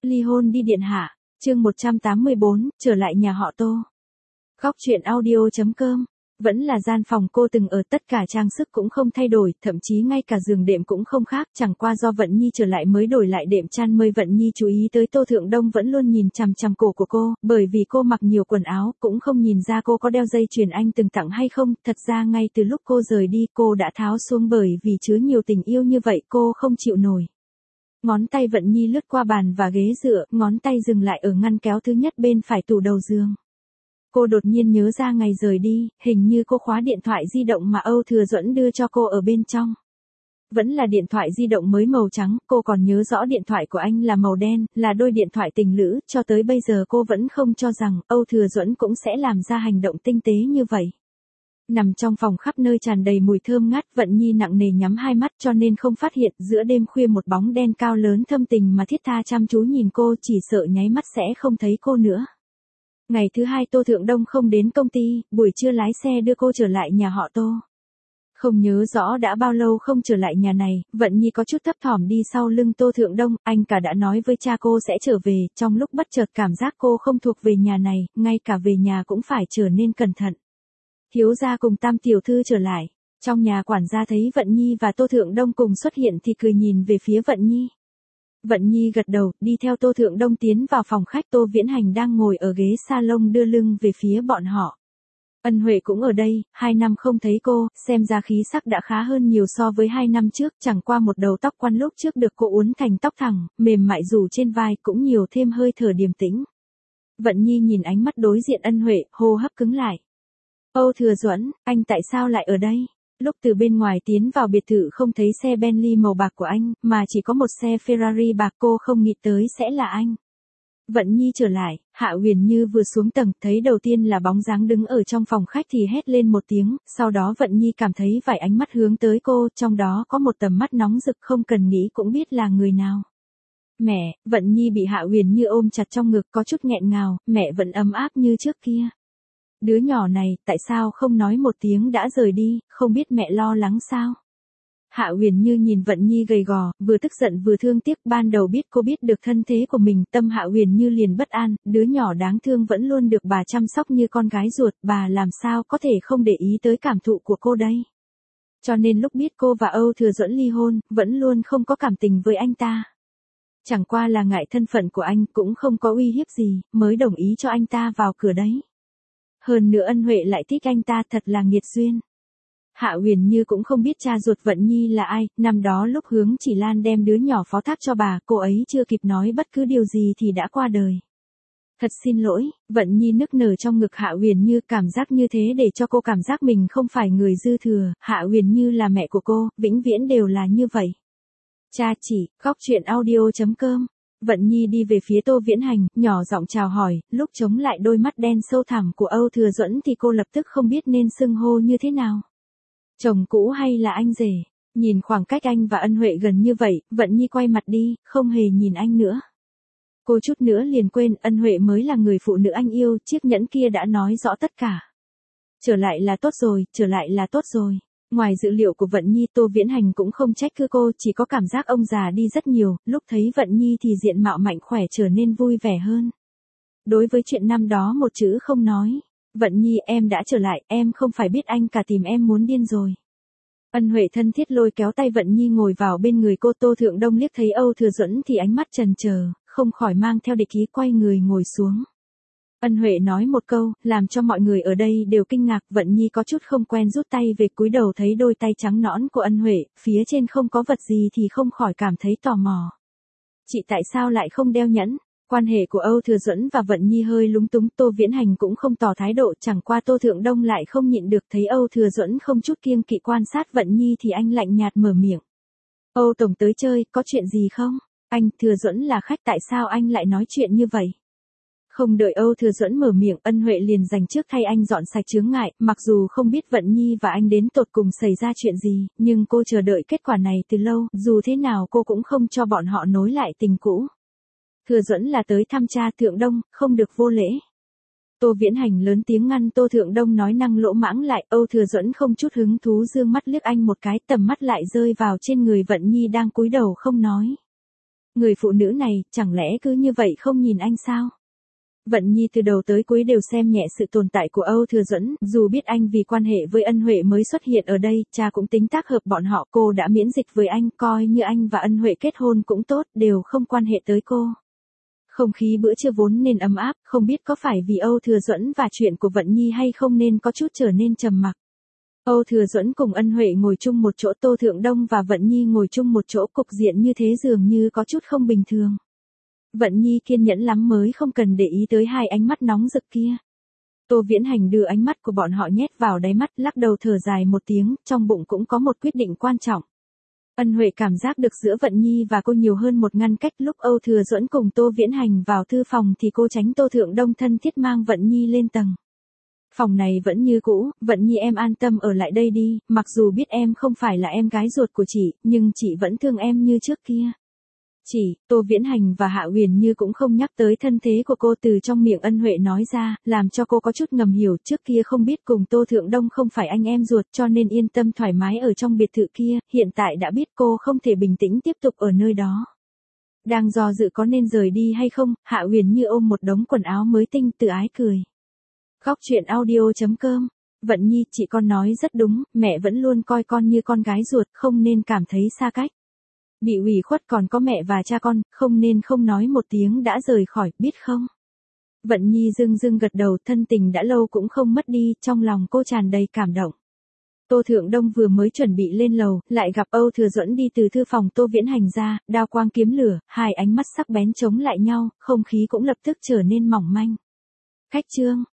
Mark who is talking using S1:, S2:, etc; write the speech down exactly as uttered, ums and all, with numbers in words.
S1: Ly hôn đi điện hạ. Chương một trăm tám mươi bốn, trở lại nhà họ Tô. Góc truyện audio chấm com. Vẫn là gian phòng cô từng ở, tất cả trang sức cũng không thay đổi, thậm chí ngay cả giường đệm cũng không khác, chẳng qua do Vận Nhi trở lại mới đổi lại đệm chăn mới. Vận Nhi chú ý tới Tô Thượng Đông vẫn luôn nhìn chằm chằm cổ của cô, bởi vì cô mặc nhiều quần áo, cũng không nhìn ra cô có đeo dây chuyền anh từng tặng hay không. Thật ra ngay từ lúc cô rời đi cô đã tháo xuống, bởi vì chứa nhiều tình yêu như vậy cô không chịu nổi. Ngón tay Vận Nhi lướt qua bàn và ghế dựa, ngón tay dừng lại ở ngăn kéo thứ nhất bên phải tủ đầu giường. Cô đột nhiên nhớ ra ngày rời đi, hình như cô khóa điện thoại di động mà Âu Thừa Duẫn đưa cho cô ở bên trong. Vẫn là điện thoại di động mới màu trắng, cô còn nhớ rõ điện thoại của anh là màu đen, là đôi điện thoại tình lữ, cho tới bây giờ cô vẫn không cho rằng Âu Thừa Duẫn cũng sẽ làm ra hành động tinh tế như vậy. Nằm trong phòng khắp nơi tràn đầy mùi thơm ngát, Vận Nhi nặng nề nhắm hai mắt cho nên không phát hiện, giữa đêm khuya một bóng đen cao lớn thâm tình mà thiết tha chăm chú nhìn cô, chỉ sợ nháy mắt sẽ không thấy cô nữa. Ngày thứ hai Tô Thượng Đông không đến công ty, buổi trưa lái xe đưa cô trở lại nhà họ Tô. Không nhớ rõ đã bao lâu không trở lại nhà này, Vận Nhi có chút thấp thỏm đi sau lưng Tô Thượng Đông, anh cả đã nói với cha cô sẽ trở về, trong lúc bất chợt cảm giác cô không thuộc về nhà này, ngay cả về nhà cũng phải trở nên cẩn thận. Thiếu gia cùng Tam tiểu thư trở lại, trong nhà quản gia thấy Vận Nhi và Tô Thượng Đông cùng xuất hiện thì cười nhìn về phía Vận Nhi. Vận Nhi gật đầu, đi theo Tô Thượng Đông tiến vào phòng khách. Tô Viễn Hành đang ngồi ở ghế salon đưa lưng về phía bọn họ. Ân Huệ cũng ở đây, hai năm không thấy cô, xem ra khí sắc đã khá hơn nhiều so với hai năm trước, chẳng qua một đầu tóc quăn lúc trước được cô uốn thành tóc thẳng, mềm mại rủ trên vai cũng nhiều thêm hơi thở điềm tĩnh. Vận Nhi nhìn ánh mắt đối diện Ân Huệ, hô hấp cứng lại. Âu Thừa Duẫn, anh tại sao lại ở đây? Lúc từ bên ngoài tiến vào biệt thự không thấy xe Bentley màu bạc của anh, mà chỉ có một xe Ferrari bạc, cô không nghĩ tới sẽ là anh. Vận Nhi trở lại, Hạ Huyền Như vừa xuống tầng, thấy đầu tiên là bóng dáng đứng ở trong phòng khách thì hét lên một tiếng, sau đó Vận Nhi cảm thấy vài ánh mắt hướng tới cô, trong đó có một tầm mắt nóng rực không cần nghĩ cũng biết là người nào. Mẹ, Vận Nhi bị Hạ Huyền Như ôm chặt trong ngực có chút nghẹn ngào, mẹ vẫn ấm áp như trước kia. Đứa nhỏ này, tại sao không nói một tiếng đã rời đi, không biết mẹ lo lắng sao? Hạ Huyền Như nhìn Vận Nhi gầy gò, vừa tức giận vừa thương tiếc, ban đầu biết cô biết được thân thế của mình, tâm Hạ Huyền Như liền bất an, đứa nhỏ đáng thương vẫn luôn được bà chăm sóc như con gái ruột, bà làm sao có thể không để ý tới cảm thụ của cô đây? Cho nên lúc biết cô và Âu Thừa Duẫn ly hôn, vẫn luôn không có cảm tình với anh ta. Chẳng qua là ngại thân phận của anh, cũng không có uy hiếp gì, mới đồng ý cho anh ta vào cửa đấy. Hơn nữa Ân Huệ lại thích anh ta, thật là nghiệt duyên. Hạ Huyền Như cũng không biết cha ruột Vận Nhi là ai, năm đó lúc Hướng Chỉ Lan đem đứa nhỏ phó thác cho bà, cô ấy chưa kịp nói bất cứ điều gì thì đã qua đời. Thật xin lỗi, Vận Nhi nức nở trong ngực Hạ Huyền Như, cảm giác như thế để cho cô cảm giác mình không phải người dư thừa, Hạ Huyền Như là mẹ của cô, vĩnh viễn đều là như vậy. Cha chỉ, góc truyện audio chấm com. Vận Nhi đi về phía Tô Viễn Hành, nhỏ giọng chào hỏi, lúc chống lại đôi mắt đen sâu thẳm của Âu Thừa Duẫn thì cô lập tức không biết nên xưng hô như thế nào. Chồng cũ hay là anh rể? Nhìn khoảng cách anh và Ân Huệ gần như vậy, Vận Nhi quay mặt đi, không hề nhìn anh nữa. Cô chút nữa liền quên, Ân Huệ mới là người phụ nữ anh yêu, chiếc nhẫn kia đã nói rõ tất cả. Trở lại là tốt rồi, trở lại là tốt rồi. Ngoài dự liệu của Vận Nhi, Tô Viễn Hành cũng không trách cứ cô, chỉ có cảm giác ông già đi rất nhiều, lúc thấy Vận Nhi thì diện mạo mạnh khỏe trở nên vui vẻ hơn. Đối với chuyện năm đó một chữ không nói. Vận Nhi, em đã trở lại, em không phải biết anh cả tìm em muốn điên rồi. Ân Huệ thân thiết lôi kéo tay Vận Nhi ngồi vào bên người cô. Tô Thượng Đông liếc thấy Âu Thừa Duẫn thì ánh mắt chần chờ, không khỏi mang theo địch ý, quay người ngồi xuống. Ân Huệ nói một câu, làm cho mọi người ở đây đều kinh ngạc. Vận Nhi có chút không quen rút tay về, cúi đầu thấy đôi tay trắng nõn của Ân Huệ, phía trên không có vật gì thì không khỏi cảm thấy tò mò. Chị tại sao lại không đeo nhẫn? Quan hệ của Âu Thừa Duẫn và Vận Nhi hơi lúng túng, Tô Viễn Hành cũng không tỏ thái độ, chẳng qua Tô Thượng Đông lại không nhịn được, thấy Âu Thừa Duẫn không chút kiêng kỵ quan sát Vận Nhi thì anh lạnh nhạt mở miệng. Âu tổng tới chơi, có chuyện gì không? Anh, Thừa Duẫn là khách, tại sao anh lại nói chuyện như vậy? Không đợi Âu Thừa Duẫn mở miệng, Ân Huệ liền dành trước thay anh dọn sạch chướng ngại, mặc dù không biết Vận Nhi và anh đến tột cùng xảy ra chuyện gì, nhưng cô chờ đợi kết quả này từ lâu, dù thế nào cô cũng không cho bọn họ nối lại tình cũ. Thừa Duẫn là tới thăm cha, Thượng Đông, không được vô lễ. Tô Viễn Hành lớn tiếng ngăn Tô Thượng Đông nói năng lỗ mãng lại, Âu Thừa Duẫn không chút hứng thú dương mắt liếc anh một cái, tầm mắt lại rơi vào trên người Vận Nhi đang cúi đầu không nói. Người phụ nữ này, chẳng lẽ cứ như vậy không nhìn anh sao? Vận Nhi từ đầu tới cuối đều xem nhẹ sự tồn tại của Âu Thừa Duẫn, dù biết anh vì quan hệ với Ân Huệ mới xuất hiện ở đây, cha cũng tính tác hợp bọn họ, cô đã miễn dịch với anh, coi như anh và Ân Huệ kết hôn cũng tốt, đều không quan hệ tới cô. Không khí bữa trưa vốn nên ấm áp, không biết có phải vì Âu Thừa Duẫn và chuyện của Vận Nhi hay không nên có chút trở nên trầm mặc. Âu Thừa Duẫn cùng Ân Huệ ngồi chung một chỗ, Tô Thượng Đông và Vận Nhi ngồi chung một chỗ, cục diện như thế dường như có chút không bình thường. Vận Nhi kiên nhẫn lắm mới không cần để ý tới hai ánh mắt nóng rực kia. Tô Viễn Hành đưa ánh mắt của bọn họ nhét vào đáy mắt, lắc đầu thở dài một tiếng, trong bụng cũng có một quyết định quan trọng. Ân Huệ cảm giác được giữa Vận Nhi và cô nhiều hơn một ngăn cách, lúc Âu Thừa Duẫn cùng Tô Viễn Hành vào thư phòng thì cô tránh Tô Thượng Đông thân thiết mang Vận Nhi lên tầng. Phòng này vẫn như cũ, Vận Nhi em an tâm ở lại đây đi, mặc dù biết em không phải là em gái ruột của chị, nhưng chị vẫn thương em như trước kia. Chỉ, Tô Viễn Hành và Hạ Huyền Như cũng không nhắc tới thân thế của cô, từ trong miệng Ân Huệ nói ra, làm cho cô có chút ngầm hiểu, trước kia không biết cùng Tô Thượng Đông không phải anh em ruột cho nên yên tâm thoải mái ở trong biệt thự kia, hiện tại đã biết cô không thể bình tĩnh tiếp tục ở nơi đó. Đang do dự có nên rời đi hay không, Hạ Huyền Như ôm một đống quần áo mới tinh tự ái cười. Góc truyện audio chấm com. Vận Nhi, chị con nói rất đúng, mẹ vẫn luôn coi con như con gái ruột, không nên cảm thấy xa cách. Bị ủy khuất còn có mẹ và cha con, không nên không nói một tiếng đã rời khỏi, biết không? Vận Nhi dưng dưng gật đầu, thân tình đã lâu cũng không mất đi, trong lòng cô tràn đầy cảm động. Tô Thượng Đông vừa mới chuẩn bị lên lầu, lại gặp Âu Thừa Duẫn đi từ thư phòng Tô Viễn Hành ra, đao quang kiếm lửa, hai ánh mắt sắc bén chống lại nhau, không khí cũng lập tức trở nên mỏng manh. Khách trương,